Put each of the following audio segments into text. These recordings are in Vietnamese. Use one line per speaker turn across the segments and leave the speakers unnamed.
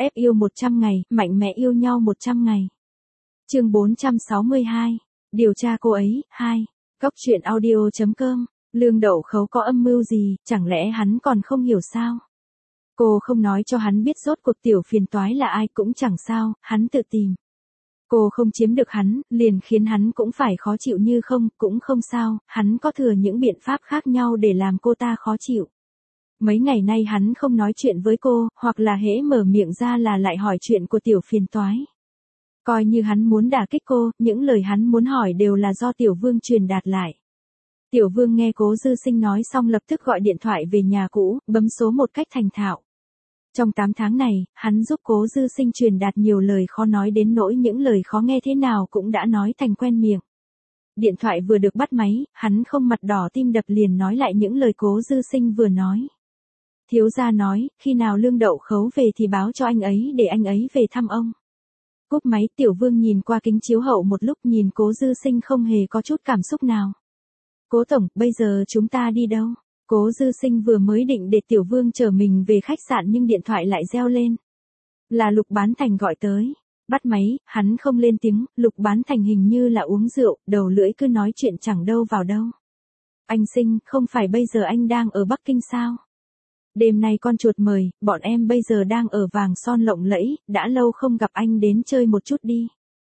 Ép yêu 100 ngày, mạnh mẽ yêu nhau 100 ngày. Chương 462. Điều tra cô ấy, 2. Góc truyện audio.com. Lương Đậu Khấu có âm mưu gì, chẳng lẽ hắn còn không hiểu sao? Cô không nói cho hắn biết rốt cuộc tiểu phiền toái là ai cũng chẳng sao, hắn tự tìm. Cô không chiếm được hắn, liền khiến hắn cũng phải khó chịu như không, cũng không sao, hắn có thừa những biện pháp khác nhau để làm cô ta khó chịu. Mấy ngày nay hắn không nói chuyện với cô, hoặc là hễ mở miệng ra là lại hỏi chuyện của tiểu phiền toái. Coi như hắn muốn đả kích cô, những lời hắn muốn hỏi đều là do Tiểu Vương truyền đạt lại. Tiểu Vương nghe Cố Dư Sinh nói xong lập tức gọi điện thoại về nhà cũ, bấm số một cách thành thạo. Trong 8 tháng này, hắn giúp Cố Dư Sinh truyền đạt nhiều lời khó nói đến nỗi những lời khó nghe thế nào cũng đã nói thành quen miệng. Điện thoại vừa được bắt máy, hắn không mặt đỏ tim đập liền nói lại những lời Cố Dư Sinh vừa nói. Thiếu gia nói, khi nào Lương Đậu Khấu về thì báo cho anh ấy để anh ấy về thăm ông. Cúp máy, Tiểu Vương nhìn qua kính chiếu hậu một lúc, nhìn Cố Dư Sinh không hề có chút cảm xúc nào. Cố tổng, bây giờ chúng ta đi đâu? Cố Dư Sinh vừa mới định để Tiểu Vương chở mình về khách sạn nhưng điện thoại lại reo lên. Là Lục Bán Thành gọi tới. Bắt máy, hắn không lên tiếng, Lục Bán Thành hình như là uống rượu, đầu lưỡi cứ nói chuyện chẳng đâu vào đâu. Anh Sinh, không phải bây giờ anh đang ở Bắc Kinh sao? Đêm nay con chuột mời, bọn em bây giờ đang ở Vàng Son Lộng Lẫy, đã lâu không gặp anh đến chơi một chút đi.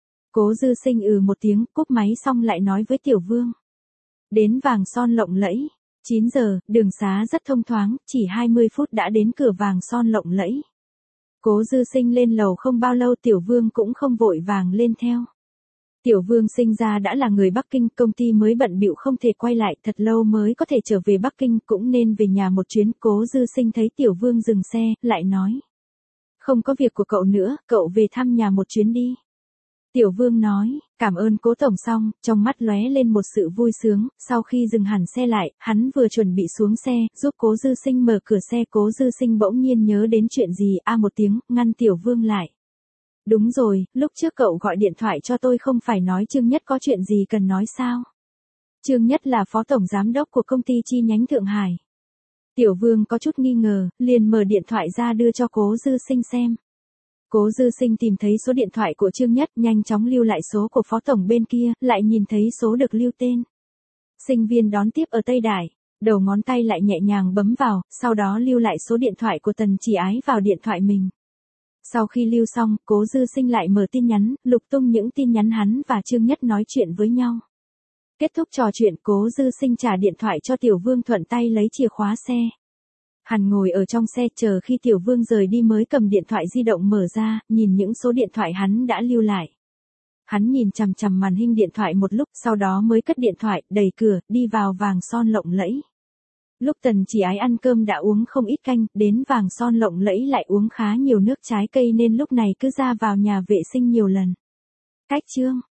Cố Dư Sinh một tiếng, cúp máy xong lại nói với Tiểu Vương. Đến Vàng Son Lộng Lẫy, 9 giờ, đường xá rất thông thoáng, chỉ 20 phút đã đến cửa Vàng Son Lộng Lẫy. Cố Dư Sinh lên lầu không bao lâu Tiểu Vương cũng không vội vàng lên theo. Tiểu Vương sinh ra đã là người Bắc Kinh, công ty mới bận bịu không thể quay lại, thật lâu mới có thể trở về Bắc Kinh, cũng nên về nhà một chuyến. Cố Dư Sinh thấy Tiểu Vương dừng xe, lại nói. Không có việc của cậu nữa, cậu về thăm nhà một chuyến đi. Tiểu Vương nói, cảm ơn Cố tổng xong, trong mắt lóe lên một sự vui sướng, sau khi dừng hẳn xe lại, hắn vừa chuẩn bị xuống xe, giúp Cố Dư Sinh mở cửa xe. Cố Dư Sinh bỗng nhiên nhớ đến chuyện gì, một tiếng, ngăn Tiểu Vương lại. Đúng rồi, lúc trước cậu gọi điện thoại cho tôi không phải nói Trương Nhất có chuyện gì cần nói sao? Trương Nhất là phó tổng giám đốc của công ty chi nhánh Thượng Hải. Tiểu Vương có chút nghi ngờ, liền mở điện thoại ra đưa cho Cố Dư Sinh xem. Cố Dư Sinh tìm thấy số điện thoại của Trương Nhất, nhanh chóng lưu lại số của phó tổng bên kia, lại nhìn thấy số được lưu tên. Sinh viên đón tiếp ở Tây Đài, đầu ngón tay lại nhẹ nhàng bấm vào, sau đó lưu lại số điện thoại của Tần Chỉ Ái vào điện thoại mình. Sau khi lưu xong, Cố Dư Sinh lại mở tin nhắn, lục tung những tin nhắn hắn và Trương Nhất nói chuyện với nhau. Kết thúc trò chuyện, Cố Dư Sinh trả điện thoại cho Tiểu Vương, thuận tay lấy chìa khóa xe. Hắn ngồi ở trong xe chờ khi Tiểu Vương rời đi mới cầm điện thoại di động mở ra, nhìn những số điện thoại hắn đã lưu lại. Hắn nhìn chằm chằm màn hình điện thoại một lúc, sau đó mới cất điện thoại, đẩy cửa, đi vào Vàng Son Lộng Lẫy. Lúc Tần Chỉ Ái ăn cơm đã uống không ít canh, đến Vàng Son Lộng Lẫy lại uống khá nhiều nước trái cây nên lúc này cứ ra vào nhà vệ sinh nhiều lần. Cách chương